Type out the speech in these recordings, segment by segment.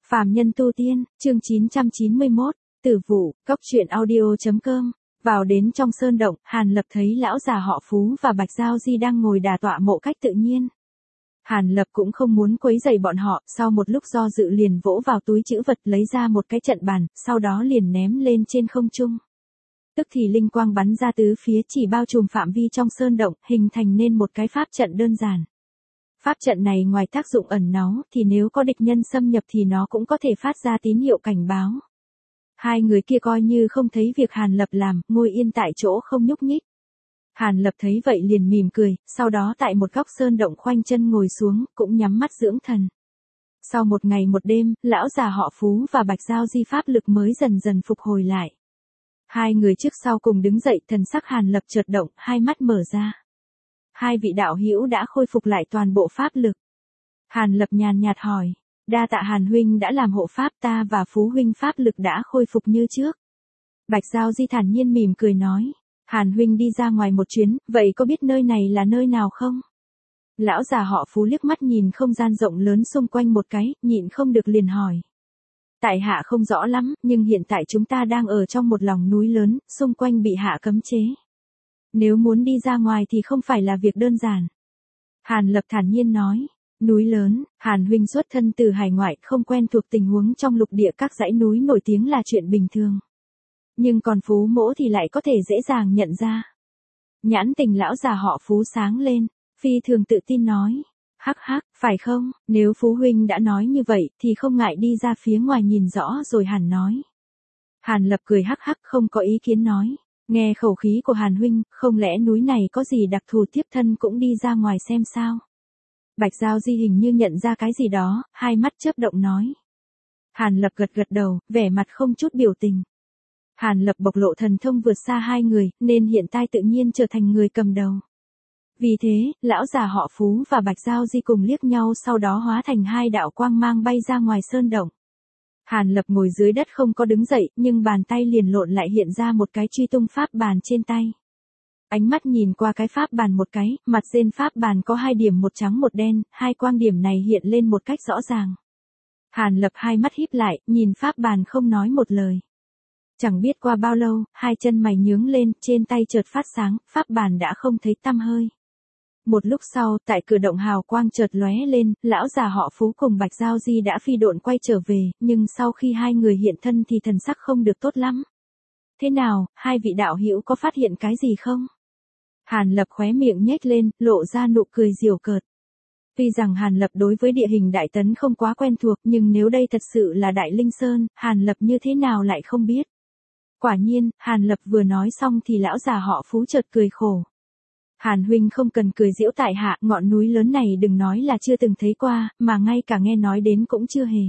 Phàm nhân tu tiên, chương 991, tử vụ, cốc truyện audio.com. Vào đến trong sơn động, Hàn Lập thấy lão già họ Phú và Bạch Giao Di đang ngồi đả tọa mộ cách tự nhiên. Hàn Lập cũng không muốn quấy rầy bọn họ, sau một lúc do dự liền vỗ vào túi trữ vật lấy ra một cái trận bàn, sau đó liền ném lên trên không trung. Tức thì linh quang bắn ra tứ phía chỉ bao trùm phạm vi trong sơn động, hình thành nên một cái pháp trận đơn giản. Pháp trận này ngoài tác dụng ẩn náu thì nếu có địch nhân xâm nhập thì nó cũng có thể phát ra tín hiệu cảnh báo. Hai người kia coi như không thấy việc Hàn Lập làm, ngồi yên tại chỗ không nhúc nhích. Hàn Lập thấy vậy liền mỉm cười, sau đó tại một góc sơn động khoanh chân ngồi xuống, cũng nhắm mắt dưỡng thần. Sau một ngày một đêm, lão già họ Phú và Bạch Giao Di pháp lực mới dần dần phục hồi lại. Hai người trước sau cùng đứng dậy, thần sắc Hàn Lập chợt động, hai mắt mở ra. Hai vị đạo hữu đã khôi phục lại toàn bộ pháp lực. Hàn Lập nhàn nhạt hỏi, đa tạ Hàn huynh đã làm hộ pháp, ta và Phú huynh pháp lực đã khôi phục như trước. Bạch Giao Di thản nhiên mỉm cười nói, Hàn huynh đi ra ngoài một chuyến, vậy có biết nơi này là nơi nào không? Lão già họ Phú liếc mắt nhìn không gian rộng lớn xung quanh một cái, nhịn không được liền hỏi. Tại hạ không rõ lắm, nhưng hiện tại chúng ta đang ở trong một lòng núi lớn, xung quanh bị hạ cấm chế. Nếu muốn đi ra ngoài thì không phải là việc đơn giản. Hàn Lập thản nhiên nói, núi lớn, Hàn huynh xuất thân từ hải ngoại, không quen thuộc tình huống trong lục địa các dãy núi nổi tiếng là chuyện bình thường. Nhưng còn Phú mỗ thì lại có thể dễ dàng nhận ra. Nhãn tình lão già họ Phú sáng lên, phi thường tự tin nói, hắc hắc, phải không, nếu Phú huynh đã nói như vậy thì không ngại đi ra phía ngoài nhìn rõ rồi hẳn nói. Hàn Lập cười hắc hắc không có ý kiến nói. Nghe khẩu khí của Hàn huynh, không lẽ núi này có gì đặc thù, tiếp thân cũng đi ra ngoài xem sao? Bạch Giao Di hình như nhận ra cái gì đó, hai mắt chớp động nói. Hàn Lập gật gật đầu, vẻ mặt không chút biểu tình. Hàn Lập bộc lộ thần thông vượt xa hai người, nên hiện tại tự nhiên trở thành người cầm đầu. Vì thế, lão già họ Phú và Bạch Giao Di cùng liếc nhau, sau đó hóa thành hai đạo quang mang bay ra ngoài sơn động. Hàn Lập ngồi dưới đất không có đứng dậy, nhưng bàn tay liền lộn lại hiện ra một cái truy tung pháp bàn trên tay. Ánh mắt nhìn qua cái pháp bàn một cái, mặt trên pháp bàn có hai điểm một trắng một đen, hai quang điểm này hiện lên một cách rõ ràng. Hàn Lập hai mắt híp lại, nhìn pháp bàn không nói một lời. Chẳng biết qua bao lâu, hai chân mày nhướng lên, trên tay chợt phát sáng, pháp bàn đã không thấy tăm hơi. Một lúc sau, tại cửa động hào quang chợt lóe lên, lão già họ Phú cùng Bạch Giao Di đã phi độn quay trở về, nhưng sau khi hai người hiện thân thì thần sắc không được tốt lắm. Thế nào, hai vị đạo hữu có phát hiện cái gì không? Hàn Lập khóe miệng nhếch lên, lộ ra nụ cười giễu cợt. Tuy rằng Hàn Lập đối với địa hình Đại Tấn không quá quen thuộc, nhưng nếu đây thật sự là Đại Linh Sơn, Hàn Lập như thế nào lại không biết. Quả nhiên, Hàn Lập vừa nói xong thì lão già họ Phú chợt cười khổ. Hàn huynh không cần cười giễu tại hạ, ngọn núi lớn này đừng nói là chưa từng thấy qua, mà ngay cả nghe nói đến cũng chưa hề.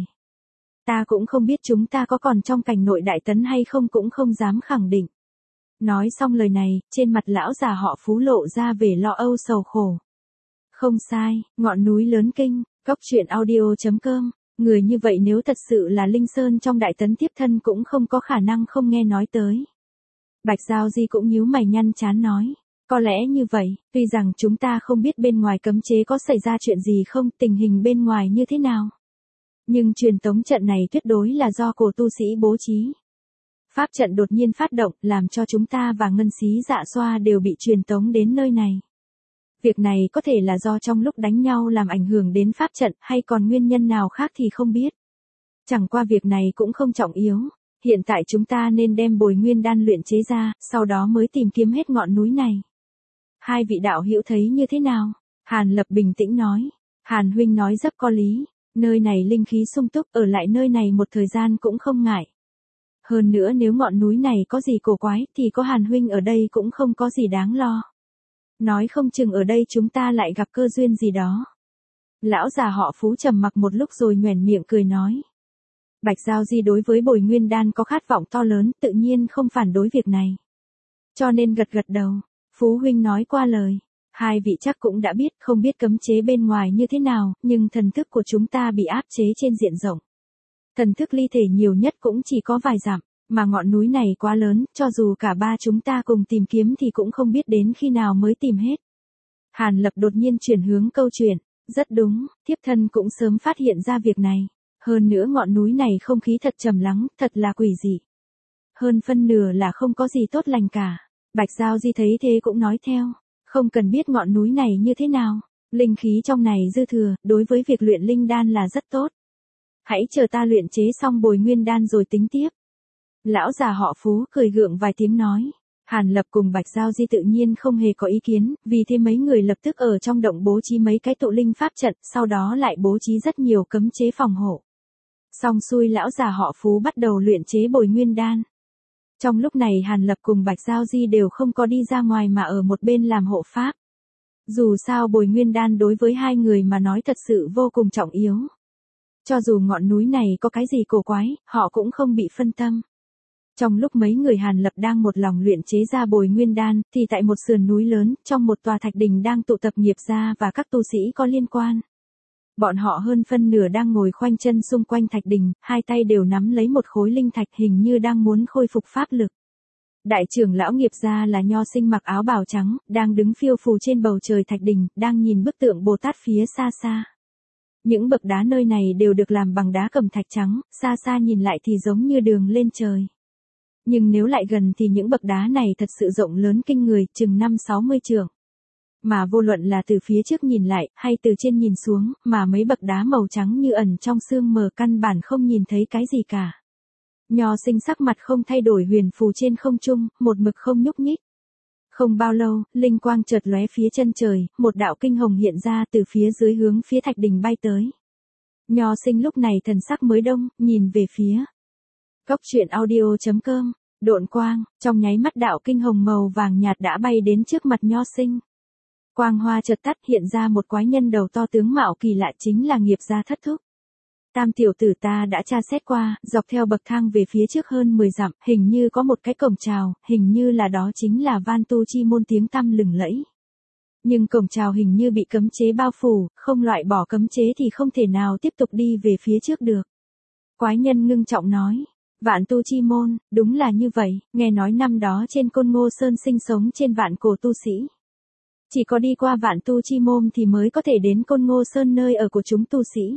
Ta cũng không biết chúng ta có còn trong cảnh nội Đại Tấn hay không, cũng không dám khẳng định. Nói xong lời này, trên mặt lão già họ Phú lộ ra vẻ lo âu sầu khổ. Không sai, ngọn núi lớn kinh, cốc truyện audio.com, người như vậy nếu thật sự là Linh Sơn trong Đại Tấn tiếp thân cũng không có khả năng không nghe nói tới. Bạch Giao Di cũng nhíu mày nhăn chán nói. Có lẽ như vậy, tuy rằng chúng ta không biết bên ngoài cấm chế có xảy ra chuyện gì không, tình hình bên ngoài như thế nào. Nhưng truyền tống trận này tuyệt đối là do cổ tu sĩ bố trí. Pháp trận đột nhiên phát động, làm cho chúng ta và ngân xí dạ xoa đều bị truyền tống đến nơi này. Việc này có thể là do trong lúc đánh nhau làm ảnh hưởng đến pháp trận, hay còn nguyên nhân nào khác thì không biết. Chẳng qua việc này cũng không trọng yếu. Hiện tại chúng ta nên đem bồi nguyên đan luyện chế ra, sau đó mới tìm kiếm hết ngọn núi này. Hai vị đạo hữu thấy như thế nào? Hàn Lập bình tĩnh nói. Hàn huynh nói rất có lý. Nơi này linh khí sung túc, ở lại nơi này một thời gian cũng không ngại. Hơn nữa nếu ngọn núi này có gì cổ quái thì có Hàn huynh ở đây cũng không có gì đáng lo. Nói không chừng ở đây chúng ta lại gặp cơ duyên gì đó. Lão già họ Phú trầm mặc một lúc rồi nhoẻn miệng cười nói. Bạch Giao Di đối với bồi nguyên đan có khát vọng to lớn, tự nhiên không phản đối việc này. Cho nên gật gật đầu. Phú huynh nói qua lời. Hai vị chắc cũng đã biết, không biết cấm chế bên ngoài như thế nào, nhưng thần thức của chúng ta bị áp chế trên diện rộng. Thần thức ly thể nhiều nhất cũng chỉ có vài dặm, mà ngọn núi này quá lớn, cho dù cả ba chúng ta cùng tìm kiếm thì cũng không biết đến khi nào mới tìm hết. Hàn Lập đột nhiên chuyển hướng câu chuyện. Rất đúng, thiếp thân cũng sớm phát hiện ra việc này. Hơn nữa ngọn núi này không khí thật trầm lắng, thật là quỷ dị. Hơn phân nửa là không có gì tốt lành cả. Bạch Giao Di thấy thế cũng nói theo. Không cần biết ngọn núi này như thế nào. Linh khí trong này dư thừa, đối với việc luyện linh đan là rất tốt. Hãy chờ ta luyện chế xong bồi nguyên đan rồi tính tiếp. Lão già họ Phú cười gượng vài tiếng nói. Hàn Lập cùng Bạch Giao Di tự nhiên không hề có ý kiến, vì thế mấy người lập tức ở trong động bố trí mấy cái tụ linh pháp trận, sau đó lại bố trí rất nhiều cấm chế phòng hộ. Xong xuôi lão già họ Phú bắt đầu luyện chế bồi nguyên đan. Trong lúc này Hàn Lập cùng Bạch Giao Di đều không có đi ra ngoài mà ở một bên làm hộ pháp. Dù sao bồi nguyên đan đối với hai người mà nói thật sự vô cùng trọng yếu. Cho dù ngọn núi này có cái gì cổ quái, họ cũng không bị phân tâm. Trong lúc mấy người Hàn Lập đang một lòng luyện chế ra bồi nguyên đan, thì tại một sườn núi lớn, trong một tòa thạch đình đang tụ tập nghiệp gia và các tu sĩ có liên quan. Bọn họ hơn phân nửa đang ngồi khoanh chân xung quanh thạch đình, hai tay đều nắm lấy một khối linh thạch hình như đang muốn khôi phục pháp lực. Đại trưởng lão nghiệp gia là Nho Sinh mặc áo bào trắng, đang đứng phiêu phù trên bầu trời thạch đình, đang nhìn bức tượng Bồ Tát phía xa xa. Những bậc đá nơi này đều được làm bằng đá cẩm thạch trắng, xa xa nhìn lại thì giống như đường lên trời. Nhưng nếu lại gần thì những bậc đá này thật sự rộng lớn kinh người, chừng 5-60 trượng. Mà vô luận là từ phía trước nhìn lại, hay từ trên nhìn xuống, mà mấy bậc đá màu trắng như ẩn trong sương mờ căn bản không nhìn thấy cái gì cả. Nho Sinh sắc mặt không thay đổi huyền phù trên không trung, một mực không nhúc nhích. Không bao lâu, linh quang chợt lóe phía chân trời, một đạo kinh hồng hiện ra từ phía dưới hướng phía thạch đình bay tới. Nho Sinh lúc này thần sắc mới đông, nhìn về phía. Cốc truyện audio.com, độn quang, trong nháy mắt đạo kinh hồng màu vàng nhạt đã bay đến trước mặt Nho Sinh. Quang hoa chợt tắt hiện ra một quái nhân đầu to tướng mạo kỳ lạ chính là nghiệp gia Thất Thúc. Tam tiểu tử ta đã tra xét qua, dọc theo bậc thang về phía trước hơn 10 dặm, hình như có một cái cổng chào, hình như là đó chính là Van Tu Chi môn tiếng tăm lừng lẫy. Nhưng cổng chào hình như bị cấm chế bao phủ, không loại bỏ cấm chế thì không thể nào tiếp tục đi về phía trước được. Quái nhân ngưng trọng nói. Vạn Tu Chi môn, đúng là như vậy, nghe nói năm đó trên Côn Ngô Sơn sinh sống trên vạn cổ tu sĩ. Chỉ có đi qua Vạn Tu Chi môn thì mới có thể đến Côn Ngô Sơn nơi ở của chúng tu sĩ.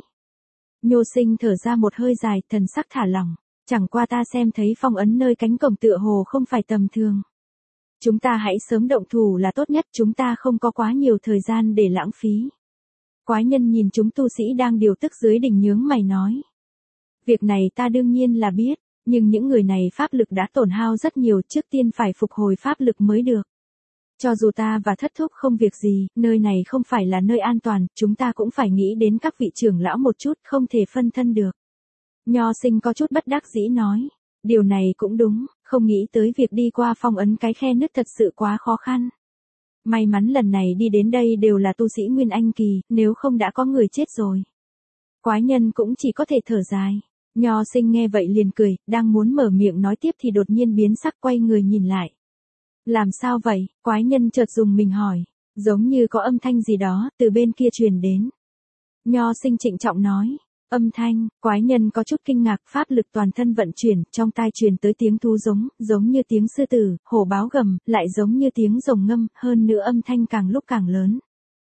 Nho Sinh thở ra một hơi dài, thần sắc thả lỏng. Chẳng qua ta xem thấy phong ấn nơi cánh cổng tựa hồ không phải tầm thường. Chúng ta hãy sớm động thủ là tốt nhất, chúng ta không có quá nhiều thời gian để lãng phí. Quái nhân nhìn chúng tu sĩ đang điều tức dưới đỉnh nhướng mày nói. Việc này ta đương nhiên là biết, nhưng những người này pháp lực đã tổn hao rất nhiều, trước tiên phải phục hồi pháp lực mới được. Cho dù ta và Thất Thúc không việc gì, nơi này không phải là nơi an toàn, chúng ta cũng phải nghĩ đến các vị trưởng lão một chút, không thể phân thân được. Nho Sinh có chút bất đắc dĩ nói, điều này cũng đúng, không nghĩ tới việc đi qua phong ấn cái khe nứt thật sự quá khó khăn. May mắn lần này đi đến đây đều là tu sĩ Nguyên Anh kỳ, nếu không đã có người chết rồi. Quái nhân cũng chỉ có thể thở dài. Nho Sinh nghe vậy liền cười, đang muốn mở miệng nói tiếp thì đột nhiên biến sắc quay người nhìn lại. Làm sao vậy? Quái nhân chợt dùng mình hỏi. Giống như có âm thanh gì đó, từ bên kia truyền đến. Nho Sinh trịnh trọng nói. Âm thanh, quái nhân có chút kinh ngạc, pháp lực toàn thân vận chuyển, trong tai truyền tới tiếng thú giống như tiếng sư tử, hổ báo gầm, lại giống như tiếng rồng ngâm, hơn nữa âm thanh càng lúc càng lớn.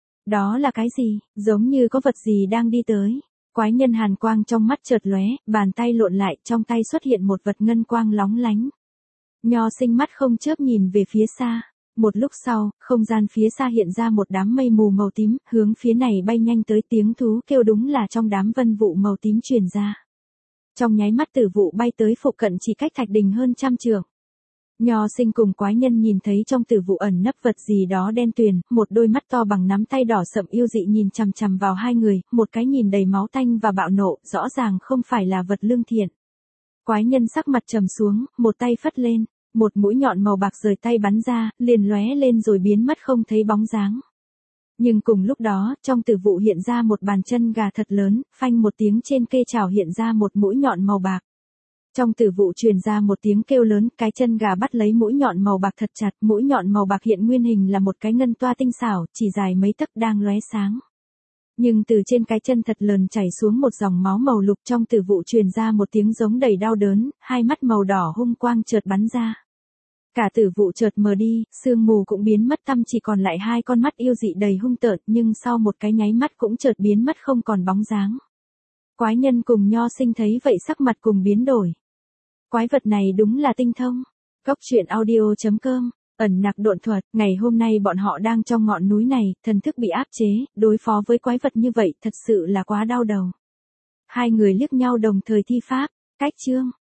Đó là cái gì? Giống như có vật gì đang đi tới. Quái nhân hàn quang trong mắt chợt lóe, bàn tay lộn lại, trong tay xuất hiện một vật ngân quang lóng lánh. Nho Sinh mắt không chớp nhìn về phía xa. Một lúc sau, không gian phía xa hiện ra một đám mây mù màu tím, hướng phía này bay nhanh tới, tiếng thú kêu đúng là trong đám vân vụ màu tím truyền ra. Trong nháy mắt tử vụ bay tới phụ cận chỉ cách thạch đình hơn 100 trượng. Nho Sinh cùng quái nhân nhìn thấy trong tử vụ ẩn nấp vật gì đó đen tuyền, một đôi mắt to bằng nắm tay đỏ sậm yêu dị nhìn chằm chằm vào hai người, một cái nhìn đầy máu tanh và bạo nộ, rõ ràng không phải là vật lương thiện. Quái nhân sắc mặt trầm xuống, một tay phất lên, một mũi nhọn màu bạc rời tay bắn ra, liền lóe lên rồi biến mất không thấy bóng dáng. Nhưng cùng lúc đó, trong tử vụ hiện ra một bàn chân gà thật lớn, phanh một tiếng trên cây chảo hiện ra một mũi nhọn màu bạc. Trong tử vụ truyền ra một tiếng kêu lớn, cái chân gà bắt lấy mũi nhọn màu bạc thật chặt, mũi nhọn màu bạc hiện nguyên hình là một cái ngân toa tinh xảo, chỉ dài mấy tấc đang lóe sáng. Nhưng từ trên cái chân thật lớn chảy xuống một dòng máu màu lục, trong tử vụ truyền ra một tiếng giống đầy đau đớn, hai mắt màu đỏ hung quang chợt bắn ra. Cả tử vụ chợt mờ đi, sương mù cũng biến mất tăm, chỉ còn lại hai con mắt yêu dị đầy hung tợn, nhưng sau một cái nháy mắt cũng chợt biến mất không còn bóng dáng. Quái nhân cùng Nho Sinh thấy vậy sắc mặt cùng biến đổi. Quái vật này đúng là tinh thông. Cốc truyện audio.com, ẩn nặc độn thuật, ngày hôm nay bọn họ đang trong ngọn núi này, thần thức bị áp chế, đối phó với quái vật như vậy thật sự là quá đau đầu. Hai người liếc nhau đồng thời thi pháp, cách chương.